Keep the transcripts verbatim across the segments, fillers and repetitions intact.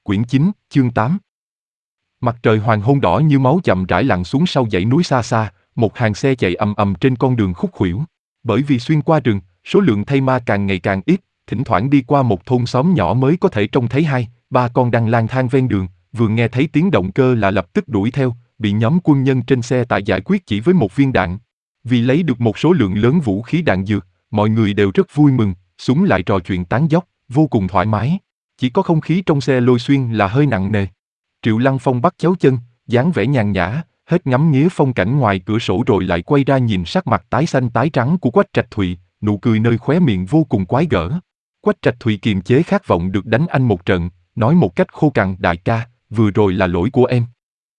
quyển chín, chương tám. Mặt trời hoàng hôn đỏ như máu chậm rãi lặn xuống sau dãy núi xa xa, một hàng xe chạy ầm ầm trên con đường khúc khuỷu. Bởi vì xuyên qua rừng, số lượng thây ma càng ngày càng ít, thỉnh thoảng đi qua một thôn xóm nhỏ mới có thể trông thấy hai, ba con đang lang thang ven đường, vừa nghe thấy tiếng động cơ là lập tức đuổi theo, bị nhóm quân nhân trên xe tải giải quyết chỉ với một viên đạn. Vì lấy được một số lượng lớn vũ khí đạn dược, mọi người đều rất vui mừng, súng lại trò chuyện tán dóc, vô cùng thoải mái. Chỉ có không khí trong xe Lôi Xuyên là hơi nặng nề. Triệu Lăng Phong bắt chéo chân, dáng vẻ nhàn nhã, hết ngắm nghía phong cảnh ngoài cửa sổ rồi lại quay ra nhìn sắc mặt tái xanh tái trắng của Quách Trạch Thụy, nụ cười nơi khóe miệng vô cùng quái gở. Quách Trạch Thụy kiềm chế khát vọng được đánh anh một trận, nói một cách khô cằn: đại ca, vừa rồi là lỗi của em.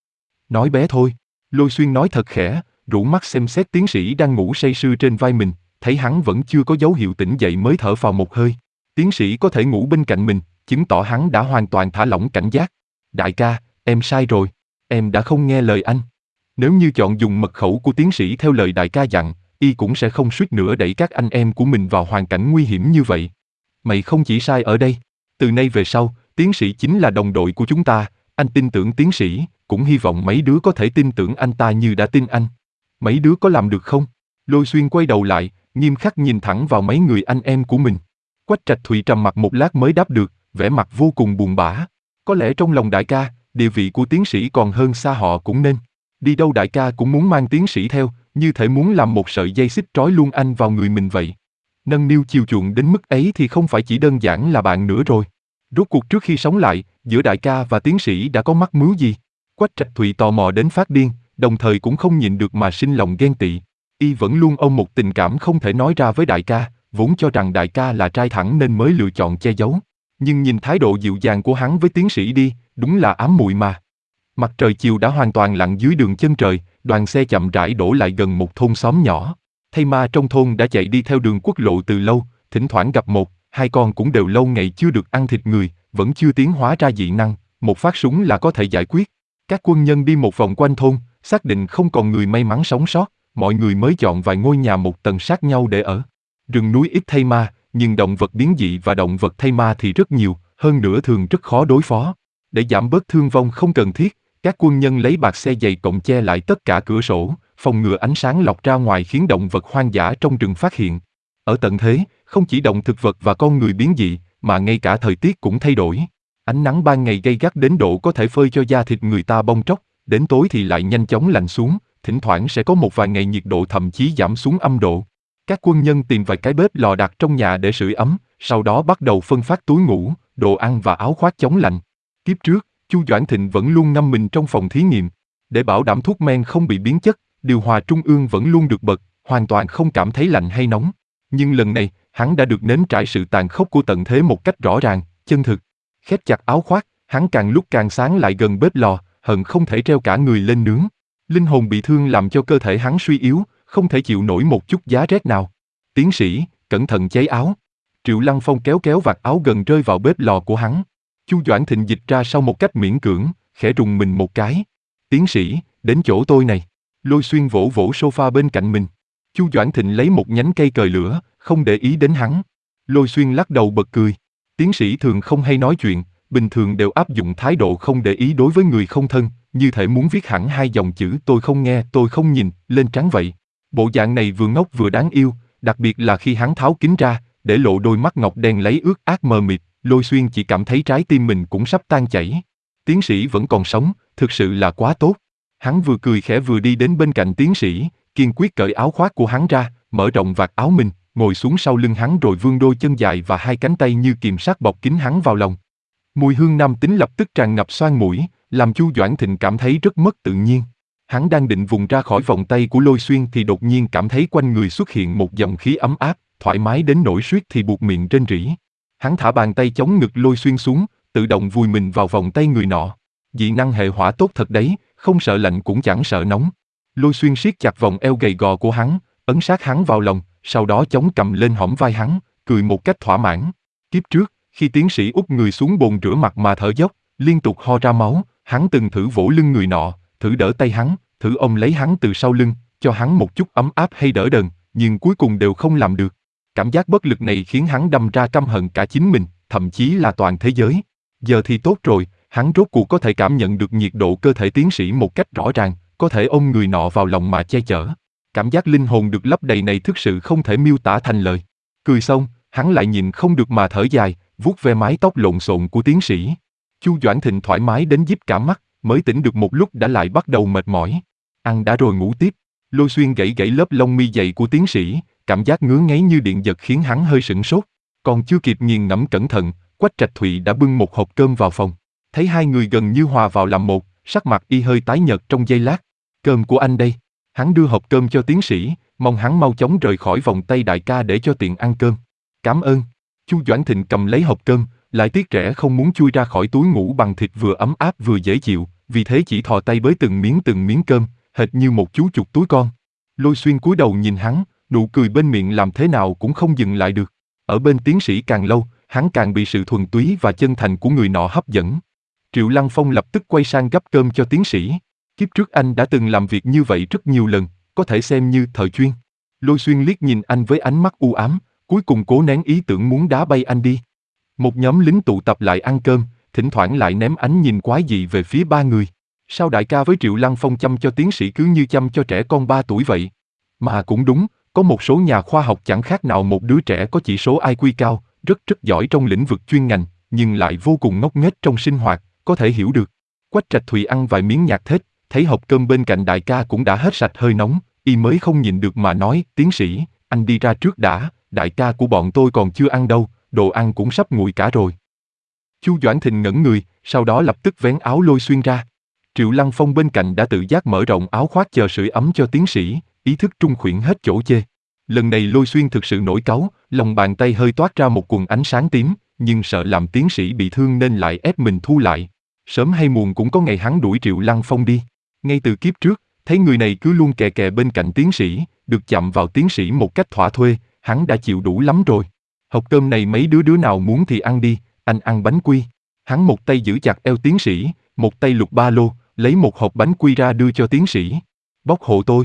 Nói bé thôi. Lôi Xuyên nói thật khẽ, rũ mắt xem xét tiến sĩ đang ngủ say sưa trên vai mình, thấy hắn vẫn chưa có dấu hiệu tỉnh dậy mới thở phào một hơi. Tiến sĩ có thể ngủ bên cạnh mình, chứng tỏ hắn đã hoàn toàn thả lỏng cảnh giác. Đại ca, em sai rồi, em đã không nghe lời anh. Nếu như chọn dùng mật khẩu của tiến sĩ theo lời đại ca dặn, y cũng sẽ không suýt nữa đẩy các anh em của mình vào hoàn cảnh nguy hiểm như vậy. Mày không chỉ sai ở đây, từ nay về sau, tiến sĩ chính là đồng đội của chúng ta, anh tin tưởng tiến sĩ, cũng hy vọng mấy đứa có thể tin tưởng anh ta như đã tin anh. Mấy đứa có làm được không? Lôi Xuyên quay đầu lại, nghiêm khắc nhìn thẳng vào mấy người anh em của mình. Quách Trạch Thụy trầm mặc một lát mới đáp được, vẻ mặt vô cùng buồn bã. Có lẽ trong lòng đại ca, địa vị của tiến sĩ còn hơn xa họ cũng nên. Đi đâu đại ca cũng muốn mang tiến sĩ theo, như thể muốn làm một sợi dây xích trói luôn anh vào người mình vậy. Nâng niu chiều chuộng đến mức ấy thì không phải chỉ đơn giản là bạn nữa rồi. Rốt cuộc trước khi sống lại, giữa đại ca và tiến sĩ đã có mắc mứu gì? Quách Trạch Thụy tò mò đến phát điên, đồng thời cũng không nhịn được mà sinh lòng ghen tị. Y vẫn luôn ôm một tình cảm không thể nói ra với đại ca, vốn cho rằng đại ca là trai thẳng nên mới lựa chọn che giấu. Nhưng nhìn thái độ dịu dàng của hắn với tiến sĩ đi, đúng là ám muội mà. Mặt trời chiều đã hoàn toàn lặn dưới đường chân trời, đoàn xe chậm rãi đổ lại gần một thôn xóm nhỏ. Thây ma trong thôn đã chạy đi theo đường quốc lộ từ lâu, thỉnh thoảng gặp một, hai con cũng đều lâu ngày chưa được ăn thịt người, vẫn chưa tiến hóa ra dị năng, một phát súng là có thể giải quyết. Các quân nhân đi một vòng quanh thôn, xác định không còn người may mắn sống sót, mọi người mới chọn vài ngôi nhà một tầng sát nhau để ở. Rừng núi ít thây ma, nhưng động vật biến dị và động vật thây ma thì rất nhiều, hơn nữa thường rất khó đối phó. Để giảm bớt thương vong không cần thiết, các quân nhân lấy bạt xe dày cộm che lại tất cả cửa sổ, phòng ngừa ánh sáng lọt ra ngoài khiến động vật hoang dã trong rừng phát hiện. Ở tận thế, không chỉ động thực vật và con người biến dị, mà ngay cả thời tiết cũng thay đổi. Ánh nắng ban ngày gay gắt đến độ có thể phơi cho da thịt người ta bong tróc, đến tối thì lại nhanh chóng lạnh xuống, thỉnh thoảng sẽ có một vài ngày nhiệt độ thậm chí giảm xuống âm độ. Các quân nhân tìm vài cái bếp lò đặt trong nhà để sưởi ấm, sau đó bắt đầu phân phát túi ngủ, đồ ăn và áo khoác chống lạnh. Kiếp trước, Chu Doãn Thịnh vẫn luôn ngâm mình trong phòng thí nghiệm. Để bảo đảm thuốc men không bị biến chất, điều hòa trung ương vẫn luôn được bật, hoàn toàn không cảm thấy lạnh hay nóng. Nhưng lần này, hắn đã được nếm trải sự tàn khốc của tận thế một cách rõ ràng, chân thực. Khép chặt áo khoác, hắn càng lúc càng sáng lại gần bếp lò, hận không thể treo cả người lên nướng. Linh hồn bị thương làm cho cơ thể hắn suy yếu, không thể chịu nổi một chút giá rét nào. Tiến sĩ, cẩn thận cháy áo. Triệu Lăng Phong kéo kéo vạt áo gần rơi vào bếp lò của hắn. Chu Doãn Thịnh dịch ra sau một cách miễn cưỡng, khẽ rùng mình một cái. Tiến sĩ, đến chỗ tôi này. Lôi Xuyên vỗ vỗ sofa bên cạnh mình. Chu Doãn Thịnh lấy một nhánh cây cời lửa, không để ý đến hắn. Lôi Xuyên lắc đầu bật cười. Tiến sĩ thường không hay nói chuyện, bình thường đều áp dụng thái độ không để ý đối với người không thân, như thể muốn viết hẳn hai dòng chữ tôi không nghe, tôi không nhìn, lên trán vậy. Bộ dạng này vừa ngốc vừa đáng yêu, đặc biệt là khi hắn tháo kính ra, để lộ đôi mắt ngọc đen lấy ướt át mờ mịt, Lôi Xuyên chỉ cảm thấy trái tim mình cũng sắp tan chảy. Tiến sĩ vẫn còn sống, thực sự là quá tốt. Hắn vừa cười khẽ vừa đi đến bên cạnh tiến sĩ, kiên quyết cởi áo khoác của hắn ra, mở rộng vạt áo mình, ngồi xuống sau lưng hắn rồi vươn đôi chân dài và hai cánh tay như kìm sát bọc kín hắn vào lòng. Mùi hương nam tính lập tức tràn ngập xoang mũi, làm Chu Doãn Thịnh cảm thấy rất mất tự nhiên. Hắn đang định vùng ra khỏi vòng tay của Lôi Xuyên thì đột nhiên cảm thấy quanh người xuất hiện một dòng khí ấm áp, thoải mái đến nỗi suýt thì buột miệng rên rỉ. Hắn thả bàn tay chống ngực Lôi Xuyên xuống, tự động vùi mình vào vòng tay người nọ. Dị năng hệ hỏa tốt thật đấy, không sợ lạnh cũng chẳng sợ nóng. Lôi Xuyên siết chặt vòng eo gầy gò của hắn, ấn sát hắn vào lòng, sau đó chống cầm lên hõm vai hắn, cười một cách thỏa mãn. Kiếp trước, khi tiến sĩ úp người xuống bồn rửa mặt mà thở dốc, liên tục ho ra máu, hắn từng thử vỗ lưng người nọ, thử đỡ tay hắn, thử ôm lấy hắn từ sau lưng, cho hắn một chút ấm áp hay đỡ đần, nhưng cuối cùng đều không làm được. Cảm giác bất lực này khiến hắn đâm ra căm hận cả chính mình, thậm chí là toàn thế giới. Giờ thì tốt rồi, Hắn rốt cuộc có thể cảm nhận được nhiệt độ cơ thể tiến sĩ một cách rõ ràng, có thể ôm người nọ vào lòng mà che chở. Cảm giác linh hồn được lấp đầy này thực sự không thể miêu tả thành lời. Cười xong, hắn lại nhìn không được mà thở dài, vuốt ve mái tóc lộn xộn của tiến sĩ. Chu Doãn Thịnh thoải mái đến díp cả mắt, mới tỉnh được một lúc đã lại bắt đầu mệt mỏi. Ăn đã rồi ngủ tiếp. Lôi Xuyên gãy gãy lớp lông mi dày của tiến sĩ, cảm giác ngứa ngáy như điện giật khiến hắn hơi sửng sốt. Còn chưa kịp nghiền ngẫm cẩn thận, Quách Trạch Thụy đã bưng một hộp cơm vào phòng. Thấy hai người gần như hòa vào làm một, sắc mặt y hơi tái nhợt trong giây lát. Cơm của anh đây. Hắn đưa hộp cơm cho tiến sĩ, mong hắn mau chóng rời khỏi vòng tay đại ca để cho tiện ăn cơm. Cảm ơn. Chu Doãn Thịnh cầm lấy hộp cơm, lại tiếc rẻ không muốn chui ra khỏi túi ngủ bằng thịt vừa ấm áp vừa dễ chịu, vì thế chỉ thò tay bới từng miếng từng miếng cơm, hệt như một chú chuột túi con. Lôi Xuyên cúi đầu nhìn hắn, nụ cười bên miệng làm thế nào cũng không dừng lại được. Ở bên tiến sĩ càng lâu, hắn càng bị sự thuần túy và chân thành của người nọ hấp dẫn. Triệu Lăng Phong lập tức quay sang gắp cơm cho tiến sĩ. Kiếp trước anh đã từng làm việc như vậy rất nhiều lần, có thể xem như thời chuyên. Lôi Xuyên liếc nhìn anh với ánh mắt u ám, cuối cùng cố nén ý tưởng muốn đá bay anh đi. Một nhóm lính tụ tập lại ăn cơm, thỉnh thoảng lại ném ánh nhìn quái dị về phía ba người. Sao đại ca với Triệu Lăng Phong chăm cho tiến sĩ cứ như chăm cho trẻ con ba tuổi vậy? Mà cũng đúng, có một số nhà khoa học chẳng khác nào một đứa trẻ có chỉ số i kiu cao, rất rất giỏi trong lĩnh vực chuyên ngành, nhưng lại vô cùng ngốc nghếch trong sinh hoạt, có thể hiểu được. Quách Trạch Thụy ăn vài miếng nhạt thết, thấy hộp cơm bên cạnh đại ca cũng đã hết sạch hơi nóng, y mới không nhịn được mà nói, tiến sĩ, anh đi ra trước đã, đại ca của bọn tôi còn chưa ăn đâu, đồ ăn cũng sắp nguội cả rồi. Chu Doãn Thịnh ngẩn người, sau đó lập tức vén áo Lôi Xuyên ra. Triệu Lăng Phong bên cạnh đã tự giác mở rộng áo khoác chờ sưởi ấm cho tiến sĩ, ý thức trung khuyển hết chỗ chê. Lần này Lôi Xuyên thực sự nổi cáu, lòng bàn tay hơi toát ra một quầng ánh sáng tím, nhưng sợ làm tiến sĩ bị thương nên lại ép mình thu lại. Sớm hay muộn cũng có ngày hắn đuổi Triệu Lăng Phong đi. Ngay từ kiếp trước, thấy người này cứ luôn kè kè bên cạnh tiến sĩ, được chạm vào tiến sĩ một cách thỏa thuê, hắn đã chịu đủ lắm rồi. Hộp cơm này mấy đứa đứa nào muốn thì ăn đi, anh ăn bánh quy. Hắn một tay giữ chặt eo tiến sĩ, một tay lục ba lô, lấy một hộp bánh quy ra đưa cho tiến sĩ. Bóc hộ tôi.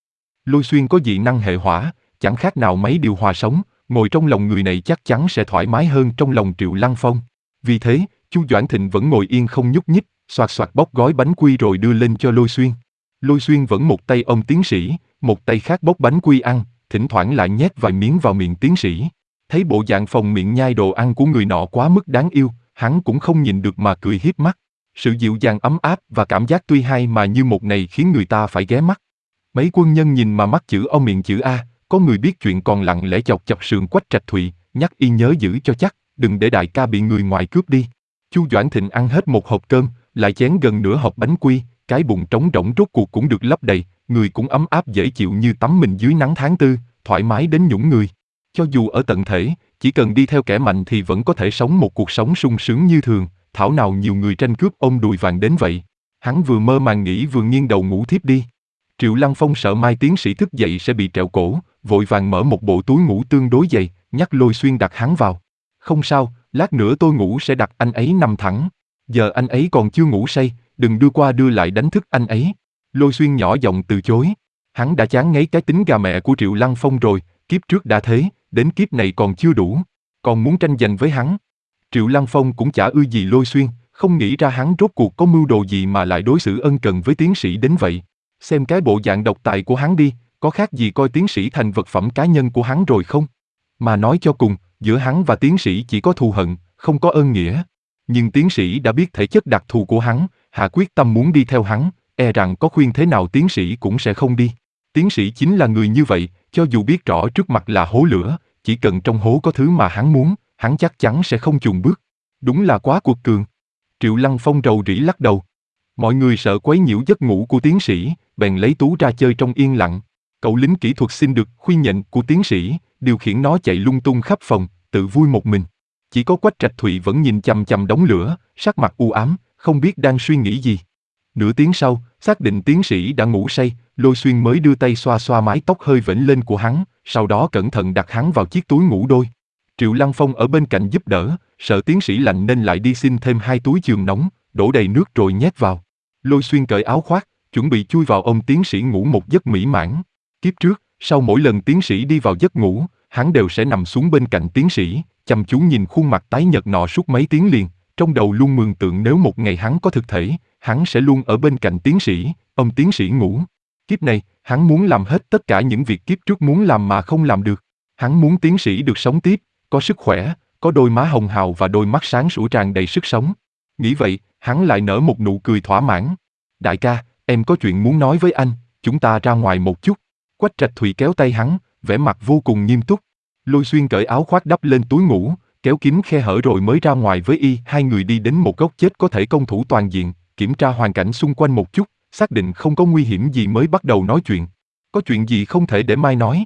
Lôi Xuyên có dị năng hệ hỏa, chẳng khác nào máy điều hòa sống, ngồi trong lòng người này chắc chắn sẽ thoải mái hơn trong lòng Triệu Lăng Phong. Vì thế, Chu Doãn Thịnh vẫn ngồi yên không nhúc nhích, xoạt xoạt bóc gói bánh quy rồi đưa lên cho Lôi Xuyên. Lôi Xuyên vẫn một tay ôm tiến sĩ, một tay khác bóc bánh quy ăn, thỉnh thoảng lại nhét vài miếng vào miệng tiến sĩ. Thấy bộ dạng phồng miệng nhai đồ ăn của người nọ quá mức đáng yêu, hắn cũng không nhìn được mà cười hiếp mắt. Sự dịu dàng ấm áp và cảm giác tuy hay mà như một này khiến người ta phải ghé mắt. Mấy quân nhân nhìn mà mắt chữ O miệng chữ A, có người biết chuyện còn lặng lẽ chọc chọc sườn Quách Trạch Thụy, nhắc y nhớ giữ cho chắc, đừng để đại ca bị người ngoài cướp đi. Chu Doãn Thịnh ăn hết một hộp cơm, lại chén gần nửa hộp bánh quy, cái bụng trống rỗng rốt cuộc cũng được lấp đầy, người cũng ấm áp dễ chịu như tắm mình dưới nắng tháng tư, thoải mái đến nhũng người. Cho dù ở tận thể, chỉ cần đi theo kẻ mạnh thì vẫn có thể sống một cuộc sống sung sướng như thường, thảo nào nhiều người tranh cướp ôm đùi vàng đến vậy. Hắn vừa mơ màng nghĩ vừa nghiêng đầu ngủ thiếp đi. Triệu Lăng Phong sợ mai tiến sĩ thức dậy sẽ bị trẹo cổ, vội vàng mở một bộ túi ngủ tương đối dày, nhắc Lôi Xuyên đặt hắn vào. Không sao, lát nữa tôi ngủ sẽ đặt anh ấy nằm thẳng. Giờ anh ấy còn chưa ngủ say, đừng đưa qua đưa lại đánh thức anh ấy. Lôi Xuyên nhỏ giọng từ chối. Hắn đã chán ngấy cái tính gà mẹ của Triệu Lăng Phong rồi, kiếp trước đã thế, đến kiếp này còn chưa đủ, còn muốn tranh giành với hắn. Triệu Lăng Phong cũng chả ưa gì Lôi Xuyên, không nghĩ ra hắn rốt cuộc có mưu đồ gì mà lại đối xử ân cần với tiến sĩ đến vậy. Xem cái bộ dạng độc tài của hắn đi, có khác gì coi tiến sĩ thành vật phẩm cá nhân của hắn rồi không? Mà nói cho cùng, giữa hắn và tiến sĩ chỉ có thù hận, không có ơn nghĩa. Nhưng tiến sĩ đã biết thể chất đặc thù của hắn, hạ quyết tâm muốn đi theo hắn, e rằng có khuyên thế nào tiến sĩ cũng sẽ không đi. Tiến sĩ chính là người như vậy, cho dù biết rõ trước mặt là hố lửa, chỉ cần trong hố có thứ mà hắn muốn, hắn chắc chắn sẽ không chùn bước. Đúng là quá cuột cường. Triệu Lăng Phong rầu rĩ lắc đầu. Mọi người sợ quấy nhiễu giấc ngủ của tiến sĩ, bèn lấy Tú ra chơi trong yên lặng. Cậu lính kỹ thuật xin được khuyên nhện của tiến sĩ, điều khiển nó chạy lung tung khắp phòng, tự vui một mình. Chỉ có Quách Trạch Thụy vẫn nhìn chằm chằm đống lửa, sắc mặt u ám, không biết đang suy nghĩ gì. Nửa tiếng sau, xác định tiến sĩ đã ngủ say, Lôi Xuyên mới đưa tay xoa xoa mái tóc hơi vểnh lên của hắn, sau đó cẩn thận đặt hắn vào chiếc túi ngủ đôi. Triệu Lăng Phong ở bên cạnh giúp đỡ, sợ tiến sĩ lạnh nên lại đi xin thêm hai túi giường nóng, đổ đầy nước rồi nhét vào. Lôi Xuyên cởi áo khoác, chuẩn bị chui vào ôm tiến sĩ ngủ một giấc mỹ mãn. Kiếp trước, sau mỗi lần tiến sĩ đi vào giấc ngủ, hắn đều sẽ nằm xuống bên cạnh tiến sĩ, chăm chú nhìn khuôn mặt tái nhợt nọ suốt mấy tiếng liền, Trong đầu luôn mường tượng nếu một ngày hắn có thực thể, hắn sẽ luôn ở bên cạnh tiến sĩ, ông tiến sĩ ngủ. Kiếp này, hắn muốn làm hết tất cả những việc kiếp trước muốn làm mà không làm được. Hắn muốn tiến sĩ được sống tiếp, có sức khỏe, có đôi má hồng hào và đôi mắt sáng sủa tràn đầy sức sống. Nghĩ vậy, hắn lại nở một nụ cười thỏa mãn. Đại ca, em có chuyện muốn nói với anh, chúng ta ra ngoài một chút. Quách Trạch Thụy kéo tay hắn, vẻ mặt vô cùng nghiêm túc. Lôi Xuyên cởi áo khoác đắp lên túi ngủ, kéo kín khe hở rồi mới ra ngoài với y. Hai người đi đến một góc chết có thể công thủ toàn diện, kiểm tra hoàn cảnh xung quanh một chút, xác định không có nguy hiểm gì mới bắt đầu nói chuyện. Có chuyện gì không thể để mai nói?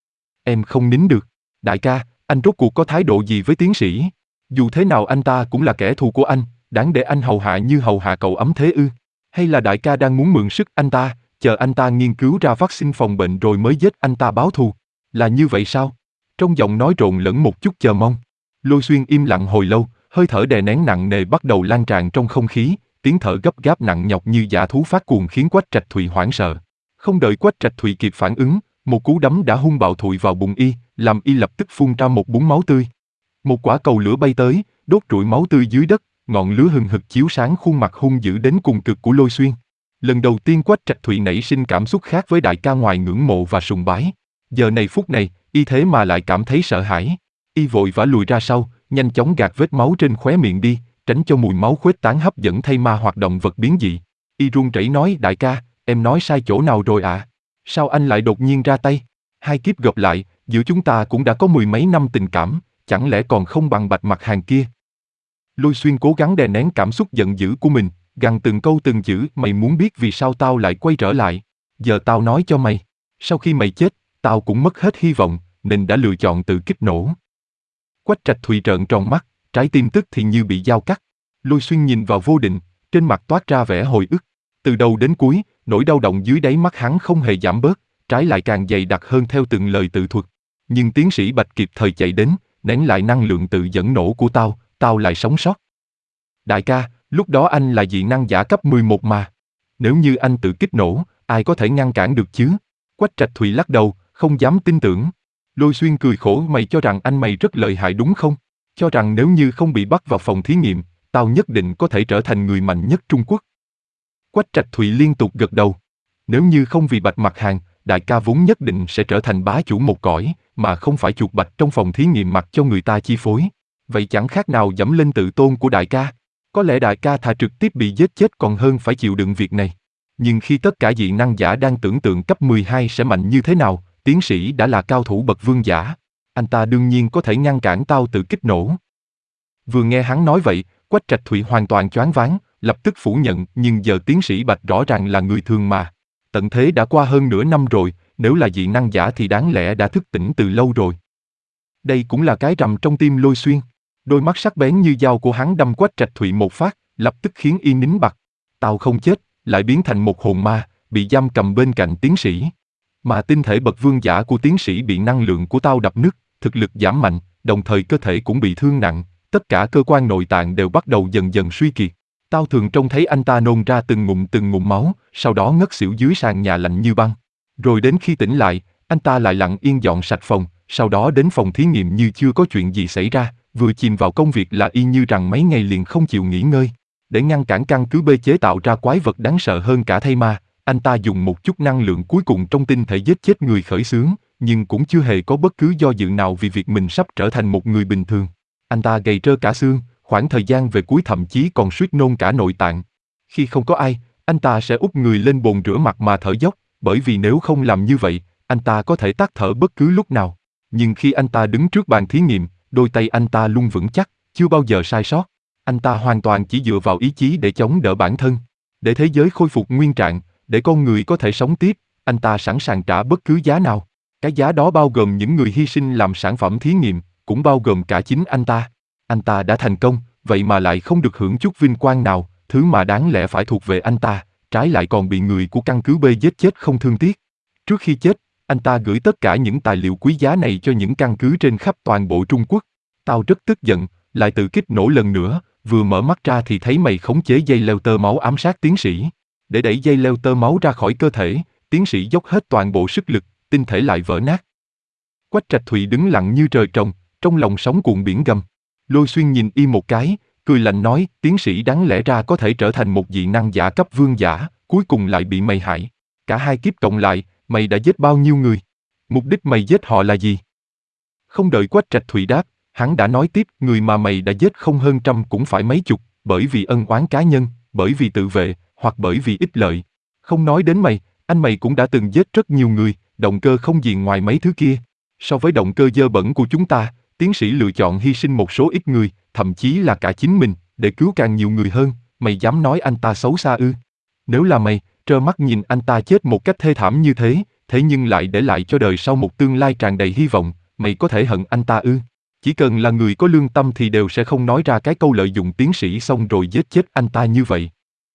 Em không nín được. Đại ca, anh rốt cuộc có thái độ gì với tiến sĩ? Dù thế nào anh ta cũng là kẻ thù của anh, đáng để anh hầu hạ như hầu hạ cậu ấm thế ư? Hay là đại ca đang muốn mượn sức anh ta, chờ anh ta nghiên cứu ra vaccine phòng bệnh rồi mới giết anh ta báo thù? Là như vậy sao? Trong giọng nói trộn lẫn một chút chờ mong. Lôi Xuyên im lặng hồi lâu, hơi thở đè nén nặng nề bắt đầu lan tràn trong không khí, tiếng thở gấp gáp nặng nhọc như dã thú phát cuồng khiến Quách Trạch Thụy hoảng sợ. Không đợi Quách Trạch Thụy kịp phản ứng, một cú đấm đã hung bạo thụi vào bụng y, làm y lập tức phun ra một búng máu tươi. Một quả cầu lửa bay tới, đốt trụi máu tươi dưới đất, ngọn lửa hừng hực chiếu sáng khuôn mặt hung dữ đến cùng cực của Lôi Xuyên. Lần đầu tiên Quách Trạch Thụy nảy sinh cảm xúc khác với đại ca ngoài ngưỡng mộ và sùng bái. Giờ này phút này, y thế mà lại cảm thấy sợ hãi. Y vội vã lùi ra sau, nhanh chóng gạt vết máu trên khóe miệng đi, tránh cho mùi máu khuếch tán hấp dẫn thay ma hoạt động vật biến dị. Y run rẩy nói: đại ca, em nói sai chỗ nào rồi ạ? À? Sao anh lại đột nhiên ra tay? Hai kiếp gặp lại, giữa chúng ta cũng đã có mười mấy năm tình cảm, chẳng lẽ còn không bằng Bạch Mặc Hàng kia? Lôi Xuyên cố gắng đè nén cảm xúc giận dữ của mình, gằn từng câu từng chữ: mày muốn biết vì sao tao lại quay trở lại? Giờ tao nói cho mày. Sau khi mày chết, tao cũng mất hết hy vọng, nên đã lựa chọn tự kích nổ. Quách Trạch Thụy trợn tròn mắt, trái tim tức thì như bị dao cắt. Lôi Xuyên nhìn vào vô định, trên mặt toát ra vẻ hồi ức. Từ đầu đến cuối, nỗi đau động dưới đáy mắt hắn không hề giảm bớt, trái lại càng dày đặc hơn theo từng lời tự thuật. Nhưng tiến sĩ Bạch kịp thời chạy đến, nén lại năng lượng tự dẫn nổ của tao, tao lại sống sót. Đại ca, lúc đó anh là dị năng giả cấp mười một mà. Nếu như anh tự kích nổ, ai có thể ngăn cản được chứ? Quách Trạch Thụy lắc đầu, không dám tin tưởng. Lôi Xuyên cười khổ: mày cho rằng anh mày rất lợi hại đúng không? Cho rằng nếu như không bị bắt vào phòng thí nghiệm, tao nhất định có thể trở thành người mạnh nhất Trung Quốc. Quách Trạch Thụy liên tục gật đầu. Nếu như không vì Bạch Mặc Hàng, đại ca vốn nhất định sẽ trở thành bá chủ một cõi, mà không phải chuột bạch trong phòng thí nghiệm mặc cho người ta chi phối. Vậy chẳng khác nào dẫm lên tự tôn của đại ca. Có lẽ đại ca thà trực tiếp bị giết chết còn hơn phải chịu đựng việc này. Nhưng khi tất cả dị năng giả đang tưởng tượng cấp mười hai sẽ mạnh như thế nào, tiến sĩ đã là cao thủ bậc vương giả. Anh ta đương nhiên có thể ngăn cản tao tự kích nổ. Vừa nghe hắn nói vậy, Quách Trạch Thụy hoàn toàn choáng váng, lập tức phủ nhận: nhưng giờ tiến sĩ Bạch rõ ràng là người thường mà. Tận thế đã qua hơn nửa năm rồi, nếu là dị năng giả thì đáng lẽ đã thức tỉnh từ lâu rồi. Đây cũng là cái rằm trong tim Lôi Xuyên. Đôi mắt sắc bén như dao của hắn đâm Quách Trạch Thụy một phát, lập tức khiến y nín bặt. Tao không chết, lại biến thành một hồn ma, bị giam cầm bên cạnh tiến sĩ. Mà tinh thể bậc vương giả của tiến sĩ bị năng lượng của tao đập nứt, thực lực giảm mạnh, đồng thời cơ thể cũng bị thương nặng, tất cả cơ quan nội tạng đều bắt đầu dần dần suy kiệt. Tao thường trông thấy anh ta nôn ra từng ngụm từng ngụm máu, sau đó ngất xỉu dưới sàn nhà lạnh như băng. Rồi đến khi tỉnh lại, anh ta lại lặng yên dọn sạch phòng, sau đó đến phòng thí nghiệm như chưa có chuyện gì xảy ra, vừa chìm vào công việc là y như rằng mấy ngày liền không chịu nghỉ ngơi. Để ngăn cản căn cứ B chế tạo ra quái vật đáng sợ hơn cả thây ma, anh ta dùng một chút năng lượng cuối cùng trong tinh thể giết chết người khởi xướng, nhưng cũng chưa hề có bất cứ do dự nào vì việc mình sắp trở thành một người bình thường. Anh ta gầy trơ cả xương, khoảng thời gian về cuối thậm chí còn suýt nôn cả nội tạng. Khi không có ai, anh ta sẽ úp người lên bồn rửa mặt mà thở dốc, bởi vì nếu không làm như vậy, anh ta có thể tắt thở bất cứ lúc nào. Nhưng khi anh ta đứng trước bàn thí nghiệm, đôi tay anh ta luôn vững chắc, chưa bao giờ sai sót. Anh ta hoàn toàn chỉ dựa vào ý chí để chống đỡ bản thân. Để thế giới khôi phục nguyên trạng, để con người có thể sống tiếp, anh ta sẵn sàng trả bất cứ giá nào. Cái giá đó bao gồm những người hy sinh làm sản phẩm thí nghiệm, cũng bao gồm cả chính anh ta. Anh ta đã thành công, vậy mà lại không được hưởng chút vinh quang nào, thứ mà đáng lẽ phải thuộc về anh ta, trái lại còn bị người của căn cứ B giết chết không thương tiếc. Trước khi chết, anh ta gửi tất cả những tài liệu quý giá này cho những căn cứ trên khắp toàn bộ Trung Quốc. Tao rất tức giận, lại tự kích nổ lần nữa, vừa mở mắt ra thì thấy mày khống chế dây leo tơ máu ám sát tiến sĩ. Để đẩy dây leo tơ máu ra khỏi cơ thể, tiến sĩ dốc hết toàn bộ sức lực, tinh thể lại vỡ nát. Quách Trạch Thụy đứng lặng như trời trồng, trong lòng sóng cuộn biển gầm. Lôi Xuyên nhìn y một cái, cười lạnh nói, tiến sĩ đáng lẽ ra có thể trở thành một dị năng giả cấp vương giả, cuối cùng lại bị mày hại. Cả hai kiếp cộng lại, mày đã giết bao nhiêu người? Mục đích mày giết họ là gì? Không đợi Quách Trạch Thụy đáp, hắn đã nói tiếp, người mà mày đã giết không hơn trăm cũng phải mấy chục, bởi vì ân oán cá nhân, bởi vì tự vệ, hoặc bởi vì ích lợi. Không nói đến mày, anh mày cũng đã từng giết rất nhiều người, động cơ không gì ngoài mấy thứ kia. So với động cơ dơ bẩn của chúng ta, tiến sĩ lựa chọn hy sinh một số ít người, thậm chí là cả chính mình, để cứu càng nhiều người hơn. Mày dám nói anh ta xấu xa ư? Nếu là mày, trơ mắt nhìn anh ta chết một cách thê thảm như thế, thế nhưng lại để lại cho đời sau một tương lai tràn đầy hy vọng, mày có thể hận anh ta ư? Chỉ cần là người có lương tâm thì đều sẽ không nói ra cái câu lợi dụng tiến sĩ xong rồi giết chết anh ta như vậy.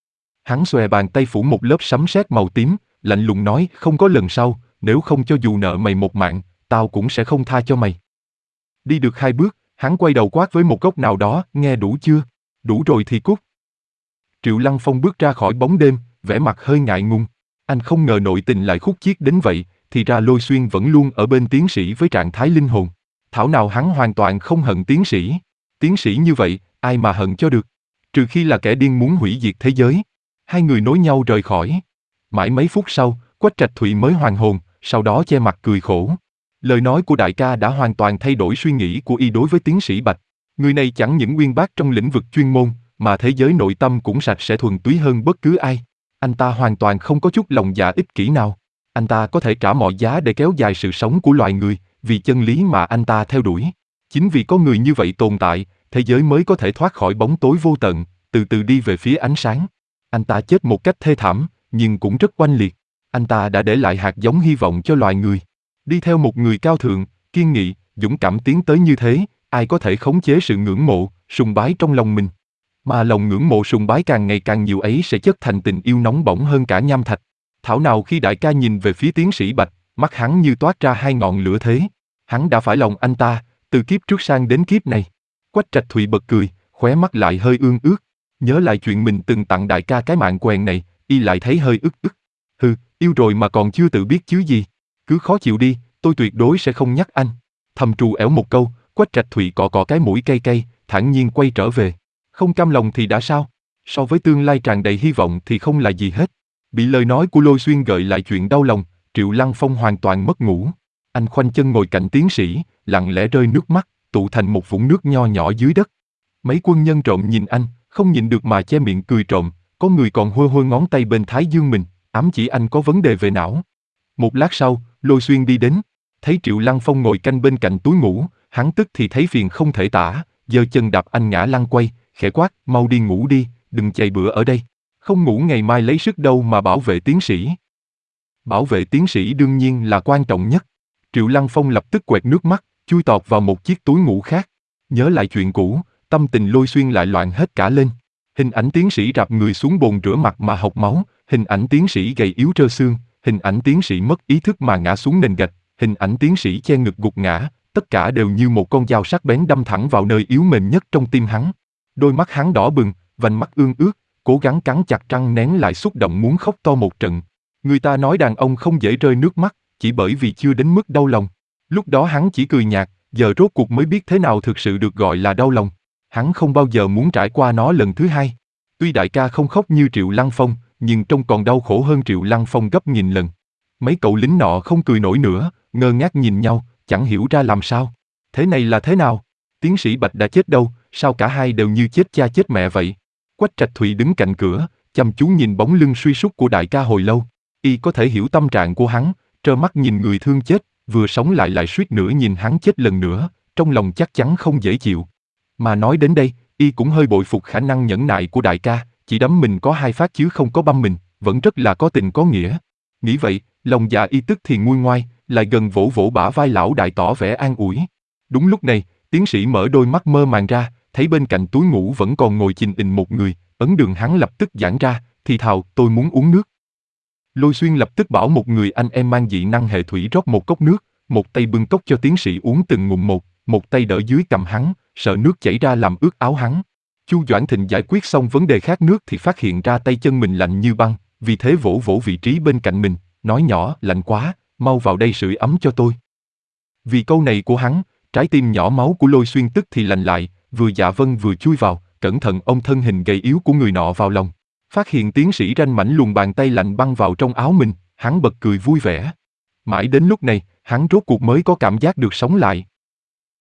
Hắn xòe bàn tay phủ một lớp sấm sét màu tím, lạnh lùng nói, không có lần sau, nếu không cho dù nợ mày một mạng, tao cũng sẽ không tha cho mày. Đi được hai bước, hắn quay đầu quát với một góc nào đó, nghe đủ chưa? Đủ rồi thì cút. Triệu Lăng Phong bước ra khỏi bóng đêm, vẻ mặt hơi ngại ngùng. Anh không ngờ nội tình lại khúc chiết đến vậy, thì ra Lôi Xuyên vẫn luôn ở bên tiến sĩ với trạng thái linh hồn. Thảo nào hắn hoàn toàn không hận tiến sĩ. Tiến sĩ như vậy, ai mà hận cho được? Trừ khi là kẻ điên muốn hủy diệt thế giới. Hai người nối nhau rời khỏi. Mãi mấy phút sau, Quách Trạch Thụy mới hoàn hồn, sau đó che mặt cười khổ. Lời nói của đại ca đã hoàn toàn thay đổi suy nghĩ của y đối với tiến sĩ Bạch. Người này chẳng những uyên bác trong lĩnh vực chuyên môn, mà thế giới nội tâm cũng sạch sẽ thuần túy hơn bất cứ ai. Anh ta hoàn toàn không có chút lòng dạ ích kỷ nào. Anh ta có thể trả mọi giá để kéo dài sự sống của loài người, vì chân lý mà anh ta theo đuổi. Chính vì có người như vậy tồn tại, thế giới mới có thể thoát khỏi bóng tối vô tận, từ từ đi về phía ánh sáng. Anh ta chết một cách thê thảm, nhưng cũng rất oanh liệt. Anh ta đã để lại hạt giống hy vọng cho loài người. Đi theo một người cao thượng, kiên nghị, dũng cảm tiến tới như thế, ai có thể khống chế sự ngưỡng mộ, sùng bái trong lòng mình. Mà lòng ngưỡng mộ sùng bái càng ngày càng nhiều ấy sẽ chất thành tình yêu nóng bỏng hơn cả nham thạch. Thảo nào khi đại ca nhìn về phía tiến sĩ Bạch, mắt hắn như toát ra hai ngọn lửa thế. Hắn đã phải lòng anh ta, từ kiếp trước sang đến kiếp này. Quách Trạch Thụy bật cười, khóe mắt lại hơi ương ướt. Nhớ lại chuyện mình từng tặng đại ca cái mạng quèn này, y lại thấy hơi ức ức. Hừ, yêu rồi mà còn chưa tự biết chứ gì. Cứ khó chịu đi, tôi tuyệt đối sẽ không nhắc anh. Thầm trù ẻo một câu, Quách Trạch Thụy cọ cọ cái mũi cay cay, thản nhiên quay trở về. Không cam lòng thì đã sao? So với tương lai tràn đầy hy vọng thì không là gì hết. Bị lời nói của Lôi Xuyên gợi lại chuyện đau lòng, Triệu Lăng Phong hoàn toàn mất ngủ. Anh khoanh chân ngồi cạnh tiến sĩ, lặng lẽ rơi nước mắt, tụ thành một vũng nước nho nhỏ dưới đất. Mấy quân nhân trộm nhìn anh, không nhịn được mà che miệng cười trộm, có người còn hôi hôi ngón tay bên thái dương mình, ám chỉ anh có vấn đề về não. Một lát sau, Lôi Xuyên đi đến, thấy Triệu Lăng Phong ngồi canh bên cạnh túi ngủ, hắn tức thì thấy phiền không thể tả, giơ chân đạp anh ngã lăn quay, khẽ quát, mau đi ngủ đi, đừng chạy bữa ở đây. Không ngủ ngày mai lấy sức đâu mà bảo vệ tiến sĩ. Bảo vệ tiến sĩ đương nhiên là quan trọng nhất. Triệu Lăng Phong lập tức quẹt nước mắt, chui tọt vào một chiếc túi ngủ khác. Nhớ lại chuyện cũ, tâm tình Lôi Xuyên lại loạn hết cả lên. Hình ảnh tiến sĩ rạp người xuống bồn rửa mặt mà hộc máu, hình ảnh tiến sĩ gầy yếu trơ xương, hình ảnh tiến sĩ mất ý thức mà ngã xuống nền gạch, hình ảnh tiến sĩ che ngực gục ngã, tất cả đều như một con dao sắc bén đâm thẳng vào nơi yếu mềm nhất trong tim hắn. Đôi mắt hắn đỏ bừng, vành mắt ương ướt, cố gắng cắn chặt răng nén lại xúc động muốn khóc to một trận. Người ta nói đàn ông không dễ rơi nước mắt, chỉ bởi vì chưa đến mức đau lòng. Lúc đó hắn chỉ cười nhạt, giờ rốt cuộc mới biết thế nào thực sự được gọi là đau lòng. Hắn không bao giờ muốn trải qua nó lần thứ hai. Tuy đại ca không khóc như Triệu Lăng Phong, nhưng trông còn đau khổ hơn Triệu Lăng Phong gấp nghìn lần. Mấy cậu lính nọ không cười nổi nữa, ngơ ngác nhìn nhau, chẳng hiểu ra làm sao. Thế này là thế nào? Tiến sĩ Bạch đã chết đâu, sao cả hai đều như chết cha chết mẹ vậy? Quách Trạch Thụy đứng cạnh cửa, chăm chú nhìn bóng lưng suy sút của đại ca hồi lâu. Y có thể hiểu tâm trạng của hắn, trơ mắt nhìn người thương chết, vừa sống lại lại suýt nữa nhìn hắn chết lần nữa, trong lòng chắc chắn không dễ chịu. Mà nói đến đây, Y cũng hơi bội phục khả năng nhẫn nại của đại ca, chỉ đấm mình có hai phát chứ không có băm mình, vẫn rất là có tình có nghĩa. Nghĩ vậy, lòng dạ Y tức thì nguôi ngoai, lại gần vỗ vỗ bả vai lão đại tỏ vẻ an ủi. Đúng lúc này, tiến sĩ mở đôi mắt mơ màng ra, thấy bên cạnh túi ngủ vẫn còn ngồi chình ình một người, ấn đường hắn lập tức giãn ra, thì thào, tôi muốn uống nước. Lôi Xuyên lập tức bảo một người anh em mang dị năng hệ thủy rót một cốc nước, một tay bưng cốc cho tiến sĩ uống từng ngụm một, một tay đỡ dưới cằm hắn, sợ nước chảy ra làm ướt áo hắn. Chu Doãn Thịnh giải quyết xong vấn đề khát nước thì phát hiện ra tay chân mình lạnh như băng, vì thế vỗ vỗ vị trí bên cạnh mình, nói nhỏ, lạnh quá, mau vào đây sưởi ấm cho tôi. Vì câu này của hắn, trái tim nhỏ máu của Lôi Xuyên tức thì lạnh lại, vừa dạ vâng vừa chui vào, cẩn thận ôm thân hình gầy yếu của người nọ vào lòng. Phát hiện tiến sĩ ranh mãnh luồn bàn tay lạnh băng vào trong áo mình, hắn bật cười vui vẻ. Mãi đến lúc này, hắn rốt cuộc mới có cảm giác được sống lại.